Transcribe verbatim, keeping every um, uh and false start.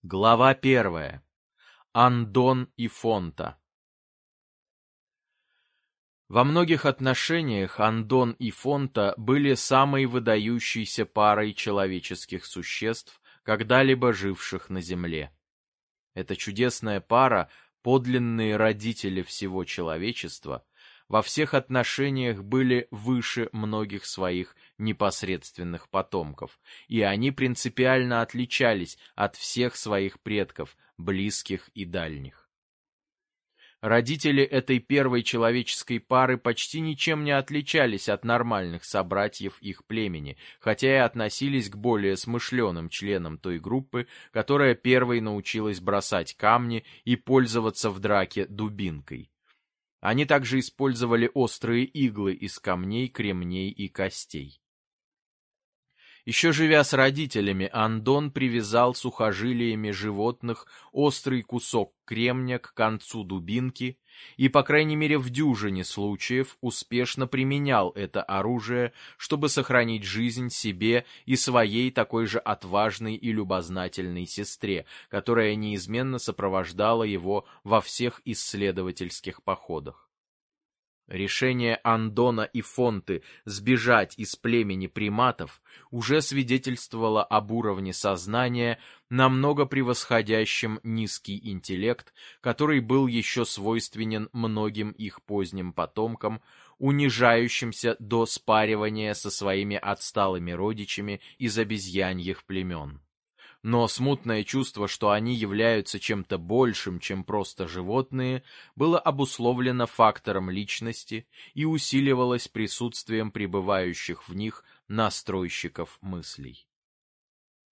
Глава первая. Андон и Фонта. Во многих отношениях Андон и Фонта были самой выдающейся парой человеческих существ, когда-либо живших на Земле. Эта чудесная пара, подлинные родители всего человечества, во всех отношениях были выше многих своих непосредственных потомков, и они принципиально отличались от всех своих предков, близких и дальних. Родители этой первой человеческой пары почти ничем не отличались от нормальных собратьев их племени, хотя и относились к более смышленым членам той группы, которая первой научилась бросать камни и пользоваться в драке дубинкой. Они также использовали острые иглы из камней, кремней и костей. Еще живя с родителями, Андон привязал сухожилиями животных острый кусок кремня к концу дубинки и, по крайней мере в дюжине случаев, успешно применял это оружие, чтобы сохранить жизнь себе и своей такой же отважной и любознательной сестре, которая неизменно сопровождала его во всех исследовательских походах. Решение Андона и Фонты сбежать из племени приматов уже свидетельствовало об уровне сознания, намного превосходящем низкий интеллект, который был еще свойственен многим их поздним потомкам, унижающимся до спаривания со своими отсталыми родичами из обезьяньих племен. Но смутное чувство, что они являются чем-то большим, чем просто животные, было обусловлено фактором личности и усиливалось присутствием пребывающих в них настройщиков мыслей.